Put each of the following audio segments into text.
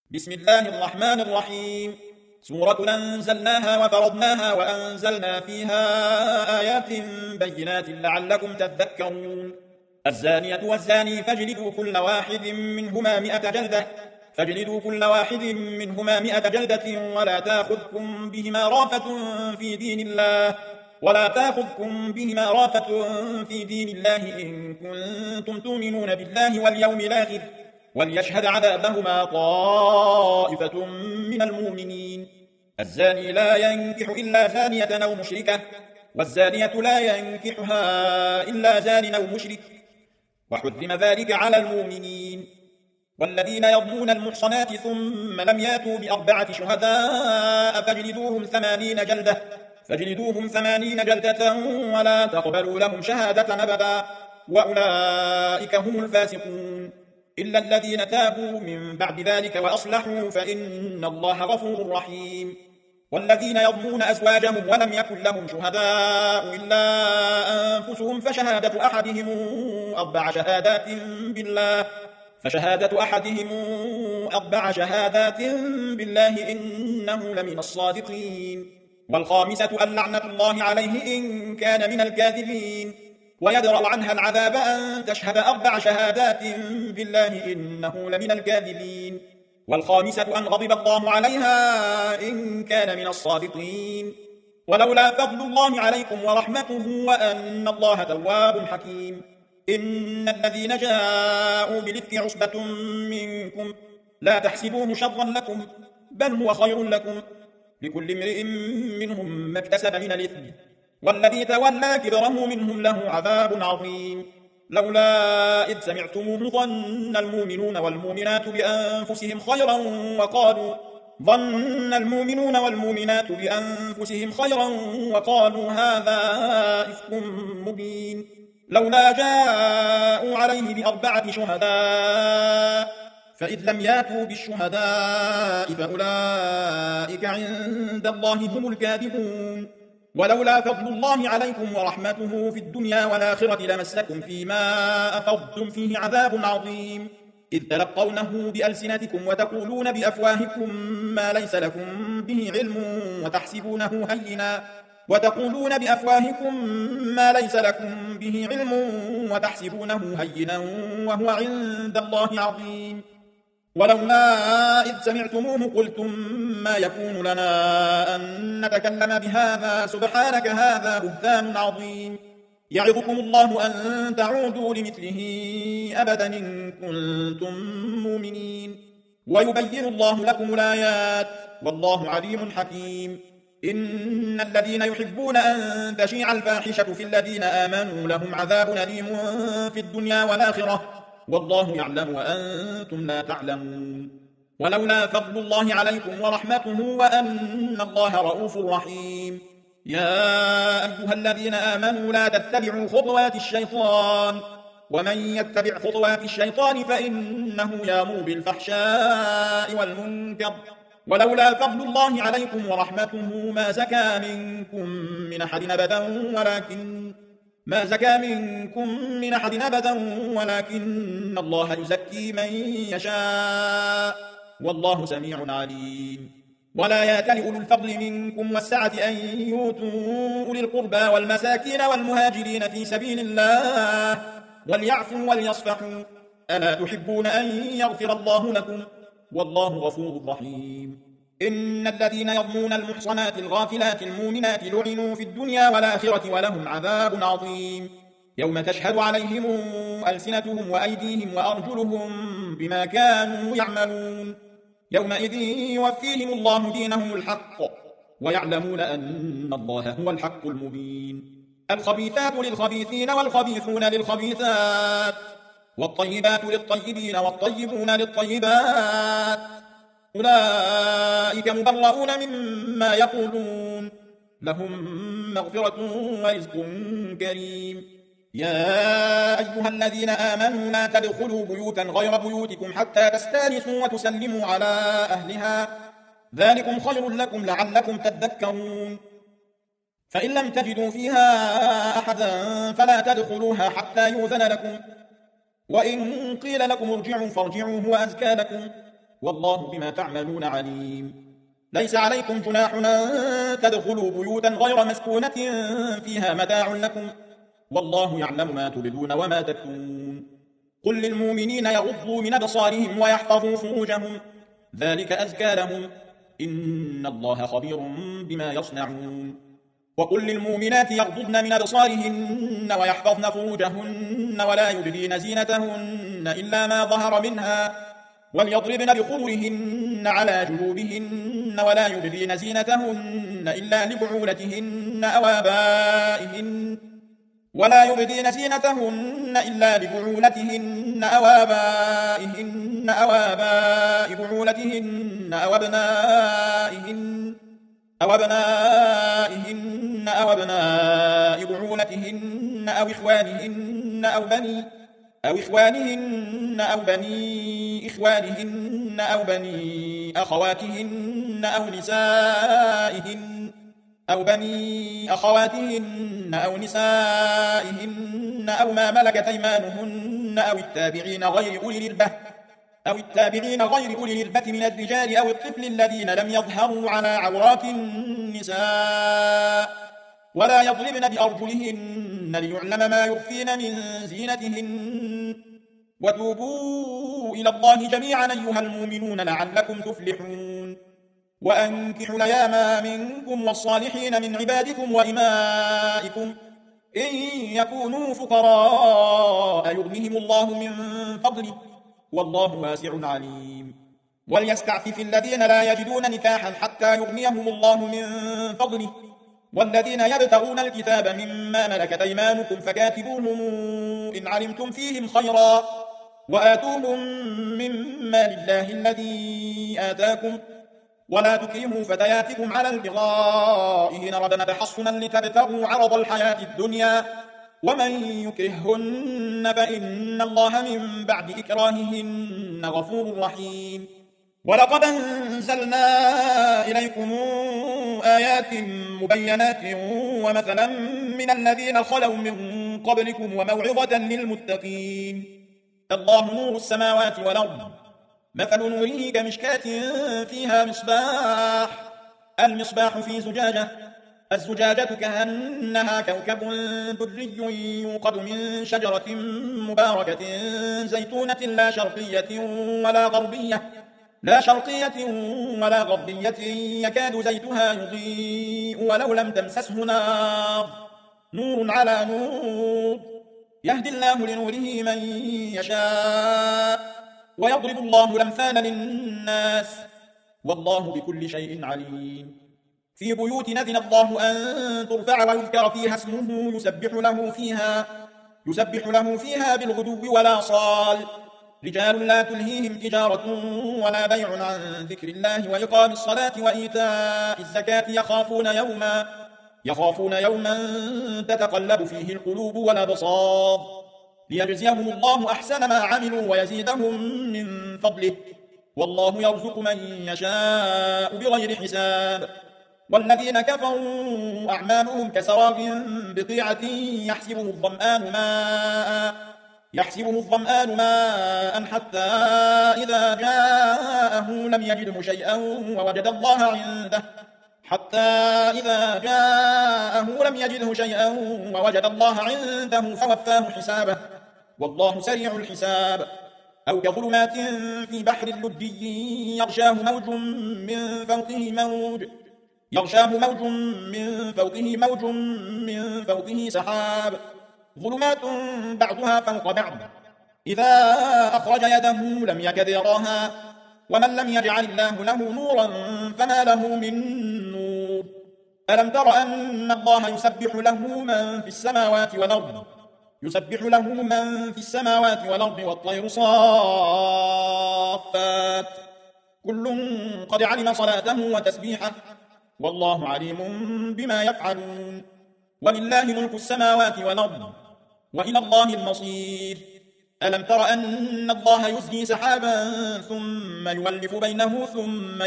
بسم الله الرحمن الرحيم. سورة أنزلناها وفرضناها وأنزلنا فيها آيات بينات لعلكم تذكرون. الزانية والزاني فاجلدوا كل واحد منهما 100 جلدة ولا تأخذكم بهما رافة في دين الله إن كنتم تؤمنون بالله واليوم الآخر، وليشهد عذابهما طائفة من المؤمنين. الزاني لا ينكح إلا زانية أو مشركة، والزانية لا ينكحها إلا زان أو مشرك، وحرم ذلك على المؤمنين. والذين يرمون المحصنات ثم لم ياتوا بأربعة شهداء فاجلدوهم 80 جلدة ولا تقبلوا لهم شهادة أبدا، وأولئك هم الفاسقون. إلا الذين تابوا من بعد ذلك وأصلحوا فإن الله غفور رحيم. والذين يرمون أزواجهم ولم يكن لهم شهداء إلا أنفسهم فشهادة أحدهم أربع شهادات بالله إنه لمن الصادقين. والخامسة أن لعنة الله عليه إن كان من الكاذبين، ويدرأ عنها العذاب أن تشهد 4 شهادات بالله إنه لمن الكاذبين. والخامسة أن غضب الله عليها إن كان من الصادقين. ولولا فضل الله عليكم ورحمته وأن الله تواب حكيم. إن الذين جاءوا بالإفك عصبة منكم لا تحسبوه شرا لكم بل هو خير لكم، لكل امرئ منهم ما اكتسب من الإثم، والذي تولى كبره منهم له عذاب عظيم. لولا إذ سمعتموه ظن المؤمنون والمؤمنات بأنفسهم خيرا وقالوا هذا إفك مبين. لولا جاءوا عليه ب4 شهداء، فإذ لم ياتوا بالشهداء فأولئك عند الله هم الكاذبون. ولولا فضل الله عليكم ورحمته في الدنيا والآخرة لمسكم فيما أفضتم فيه عذاب عظيم، إذ تلقونه بألسنتكم وتقولون بأفواهكم ما ليس لكم به علم وتحسبونه هينا وهو عند الله عظيم. ولولا إذ سمعتموه قلتم ما يكون لنا أن نتكلم بهذا سبحانك هذا بهتان عظيم. يعظكم الله أن تعودوا لمثله أبدا إن كنتم مؤمنين، ويبين الله لكم الآيات والله عليم حكيم. إن الذين يحبون أن تشيع الفاحشة في الذين آمنوا لهم عذاب أليم في الدنيا والآخرة، والله يعلم وأنتم لا تعلمون. ولولا فضل الله عليكم ورحمته وأن الله رؤوف رحيم. يا أيها الذين آمنوا لا تتبعوا خطوات الشيطان، ومن يتبع خطوات الشيطان فإنه يأمر بالفحشاء والمنكر. ولولا فضل الله عليكم ورحمته ما زكى منكم من أحد أبدا ولكن الله يزكي من يشاء والله سميع عليم. ولا يأتل أولو الفضل منكم والسعة أن يؤتوا أولي القربى والمساكين والمهاجرين في سبيل الله وليعفوا وليصفحوا، ألا تحبون أن يغفر الله لكم والله غفور رحيم. إن الذين يرمون المحصنات الغافلات المؤمنات لعنوا في الدنيا والآخرة ولهم عذاب عظيم، يوم تشهد عليهم ألسنتهم وأيديهم وأرجلهم بما كانوا يعملون، يومئذ يوفيهم الله دينهم الحق ويعلمون أن الله هو الحق المبين. الخبيثات للخبيثين والخبيثون للخبيثات، والطيبات للطيبين والطيبون للطيبات، أولئك مبرؤون مما يقولون لهم مغفرة ورزق كريم. يا أيها الذين آمنوا لا تدخلوا بيوتا غير بيوتكم حتى تستانسوا وتسلموا على أهلها، ذلكم خير لكم لعلكم تذكرون. فإن لم تجدوا فيها أحدا فلا تدخلوها حتى يؤذن لكم، وإن قيل لكم ارجعوا فارجعوا هو أزكى لكم، والله بما تعملون عليم. ليس عليكم جناح أن تدخلوا بيوتا غير مسكونة فيها متاع لكم، والله يعلم ما تبدون وما تكتمون. قل للمؤمنين يغضوا من أبصارهم ويحفظوا فروجهم، ذلك أزكى لهم، إن الله خبير بما يصنعون. وقل للمؤمنات يغضضن من أبصارهن ويحفظن فروجهن ولا يبدين زينتهن إلا ما ظهر منها، وليضربن بخمرهن على جيوبهن ولا يبدين زينتهن إلا لبعولتهن أو آبائهن أو آباء بعولتهن أو أبناء بعولتهن أو إخوانهن أو بني إخوانهن أو بني أخواتهن أو نسائهن أو ما ملكت أيمانهن أو التابعين غير أولي الإربة من الرجال أو الطفل الذين لم يظهروا على عورات النساء، ولا يضربن بأرجلهن ليعلم ما يخفين من زينتهن. وتوبوا إلى الله جميعا أيها المؤمنون لعلكم تفلحون. وأنكحوا الأيام منكم والصالحين من عبادكم وإمائكم إن يكونوا فقراء يغنهم الله من فضله، والله واسع عليم. وليستعفف الذين لا يجدون نكاحا حتى يغنيهم الله من فضله، والذين يبتغون الكتاب مما ملكت أيمانكم فكاتبوهم إن علمتم فيهم خيرا، وآتوهم مما لله الذي آتاكم، ولا تكرهوا فتياتكم على البغاء إن أردنا تحصنا لتبتغوا عرض الحياة الدنيا، ومن يكرهن فإن الله من بعد إكراههن غفور رحيم. ولقد أنزلنا إليكم آيات مبينات ومثلا من الذين خلوا من قبلكم وموعظة للمتقين. الله نور السماوات والأرض، مثل نوره كمشكاة فيها المصباح في الزجاجة كأنها كوكب دري يوقد من شجرة مباركة زيتونة لا شرقية ولا غربية يكاد زيتها يضيء ولو لم تمسسه نور على نور، يهدي الله لنوره من يشاء ويضرب الله الأمثال للناس، والله بكل شيء عليم. في بيوت أذن الله أن ترفع ويذكر فيها اسمه يسبح له فيها بالغدو والآصال، رجال لا تلهيهم تجارة ولا بيع عن ذكر الله وإقام الصلاة وإيتاء الزكاة يخافون يوما تتقلب فيه القلوب والأبصار، ليجزيهم الله أحسن ما عملوا ويزيدهم من فضله، والله يرزق من يشاء بغير حساب. والذين كفروا أعمالهم كسراب بقيعة يحسبه الظمآن ماء حتى إذا جاءه لم يجده شيئا ووجد الله عنده فوفاه حسابه، والله سريع الحساب. أو كظلمات في بحر لجي يغشاه موج من فوقه سحاب، ظلمات بعضها فوق بعض، إذا أخرج يده لم يكد يراها، ومن لم يجعل الله له نورا فما له من نور. ألم تر أن الله يسبح له من في السماوات والأرض والطير صافات، كل قد علم صلاته وتسبيحه، والله عليم بما يفعلون. ولله ملك السماوات والأرض وإلى الله المصير. ألم تر أن الله يزجي سحابا ثم يولف بينه ثم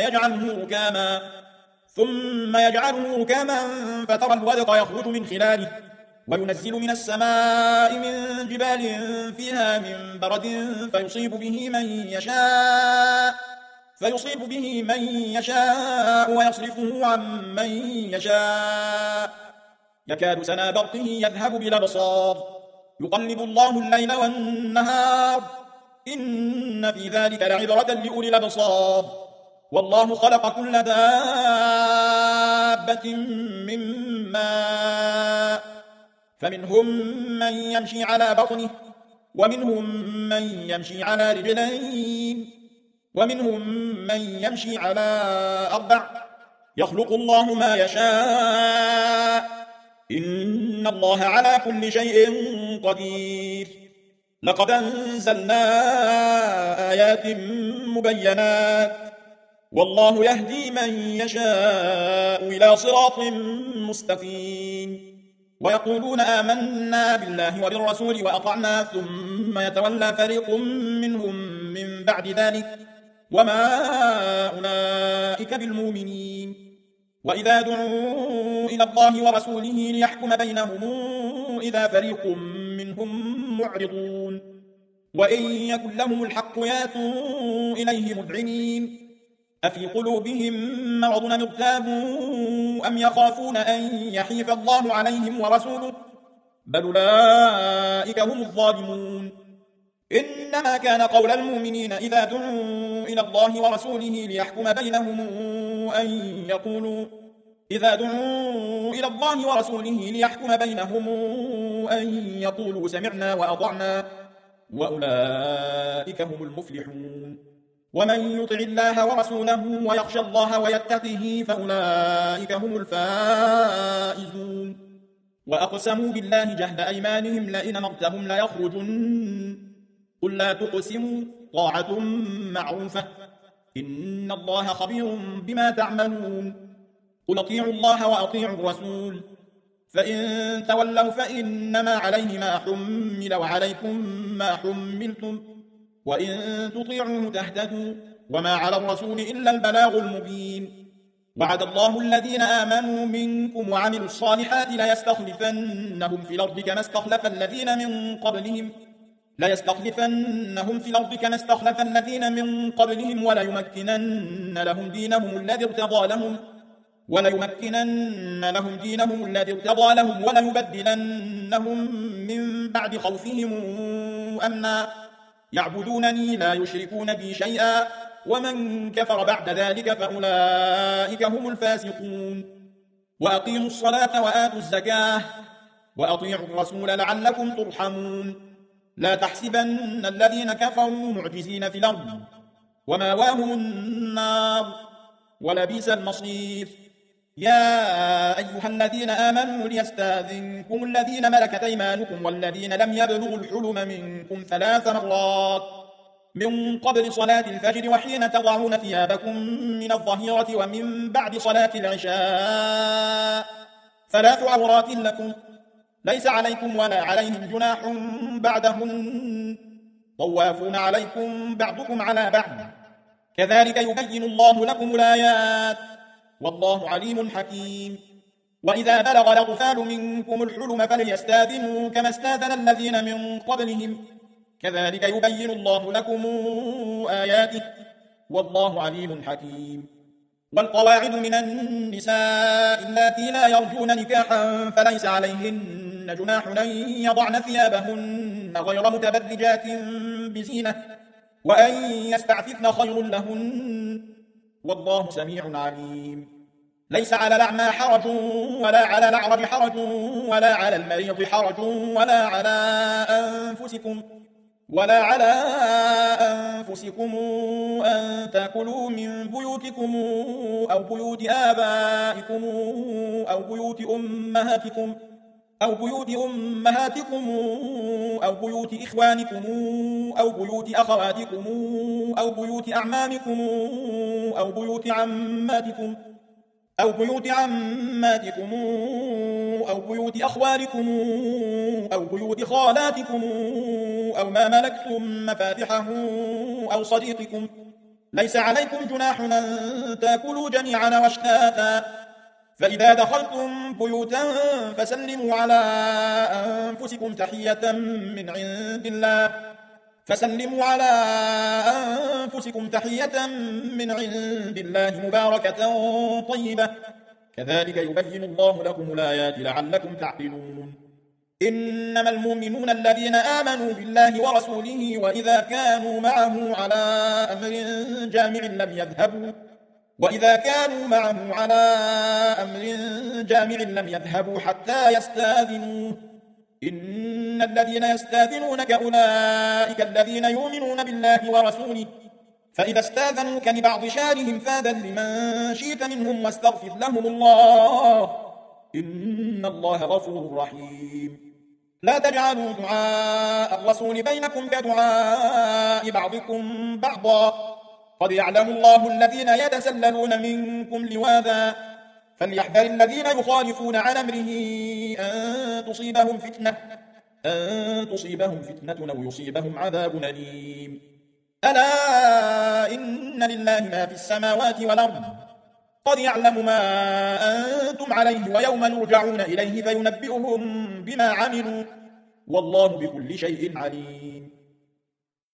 يجعله ركاما فترى الودق يخرج من خلاله، وينزل من السماء من جبال فيها من برد فيصيب به من يشاء فيصيب به من يشاء ويصرفه عن من يشاء يكاد سنا برقه يذهب بالأبصار يقلب الله الليل والنهار إن في ذلك لعبرة لأولي الأبصار والله خلق كل دابة من ماء فمنهم من يمشي على بطنه ومنهم من يمشي على رجلين ومنهم من يمشي على أربع يخلق الله ما يشاء إن الله على كل شيء قدير لقد أنزلنا آيات مبينات والله يهدي من يشاء إلى صراط مستقيم ويقولون آمنا بالله وبالرسول وأطعنا ثم يتولى فريق منهم من بعد ذلك وما أولئك بالمؤمنين وإذا دعوا إلى الله ورسوله ليحكم بينهم إذا فريق منهم معرضون وإن يكن لهم الحق ياتوا إليه مذعنين أفي قلوبهم مرض ارتابوا أم يخافون أن يحيف الله عليهم ورسوله بل أولئك هم الظالمون إنما كان قول المؤمنين إذا دعوا إلى الله ورسوله ليحكم بينهم أن يقولوا سمعنا وأطعنا وأولئك هم المفلحون ومن يطع الله ورسوله ويخشى الله ويتقه فأولئك هم الفائزون وأقسموا بالله جهد أيمانهم لئن أمرتهم ليخرجن قل لا تقسموا طاعة معروفة إن الله خبير بما تعملون قل أطيعوا الله وأطيعوا الرسول فإن تولوا فإنما عليه ما حمل وعليكم ما حملتم وإن تطيعوه تهتدوا وما على الرسول إلا البلاغ المبين وعد الله الذين آمنوا منكم وعملوا الصالحات ليستخلفنهم في الأرض كما استخلف الذين من قبلهم وليمكنن لهم دينهم الذي ارتضى لهم وليبدلنهم من بعد خوفهم أمنا يعبدونني لا يشركون بي شيئا ومن كفر بعد ذلك فأولئك هم الفاسقون وأقيموا الصلاة وآتوا الزكاة وأطيعوا الرسول لعلكم ترحمون لا تحسبن الذين كفروا معجزين في الأرض وماواهم النار ولبئس المصير يا أيها الذين آمنوا ليستأذنكم الذين ملكت أيمانكم والذين لم يبلغوا الحلم منكم 3 مرات من قبل صلاة الفجر وحين تضعون ثيابكم من الظهيرة ومن بعد صلاة العشاء 3 عورات لكم ليس عليكم ولا عليهم جناح بعدهن طوافون عليكم بعضكم على بعض كذلك يبين الله لكم الآيات والله عليم حكيم وإذا بلغ الأطفال منكم الحلم فليستاذنوا كما استاذن الذين من قبلهم كذلك يبين الله لكم آياته والله عليم حكيم والقواعد من النساء اللاتي لا يرجون نكاحا فليس عليهن جناح أن يضعن ثيابهن غير متبرجات بزينة وأن يستعففن خير لهن والله سميع عليم ليس على الأعمى حرج ولا على الأعرج حرج ولا على المريض حرج ولا على أنفسكم أن تأكلوا من بيوتكم أو بيوت آبائكم أو بيوت أمهاتكم أو بيوت إخوانكم أو بيوت أخواتكم أو بيوت أعمامكم أو بيوت عماتكم أو بيوت بيوت أخوالكم أو بيوت خالاتكم أو ما ملكتم مفاتحه أو صديقكم ليس عليكم جناح أن تأكلوا جميعا واشتاتا فإذا دخلتم بيوتا فسلموا على أنفسكم تحية من عند الله فسلموا على أنفسكم تحية من عند الله مباركة طيبة كذلك يبين الله لكم الآيات لعلكم تعقلون إنما المؤمنون الذين آمنوا بالله ورسوله وإذا كانوا معه على أمر جامع لم يذهبوا حتى يستاذنوه إن الذين يستاذنونك أولئك الذين يؤمنون بالله ورسوله فإذا استاذنوك لبعض شانهم فاذن لمن شئت منهم واستغفر لهم الله إن الله غفور رحيم لا تجعلوا دعاء الرسول بينكم كدعاء بعضكم بعضا قد يعلم الله الذين يتسللون منكم لواذا فليحذر الذين يخالفون عن أمره أن تصيبهم فتنة أو يصيبهم عذاب أليم ألا إن لله ما في السماوات والأرض قد يعلم ما أنتم عليه ويوم يرجعون إليه فينبئهم بما عملوا والله بكل شيء عليم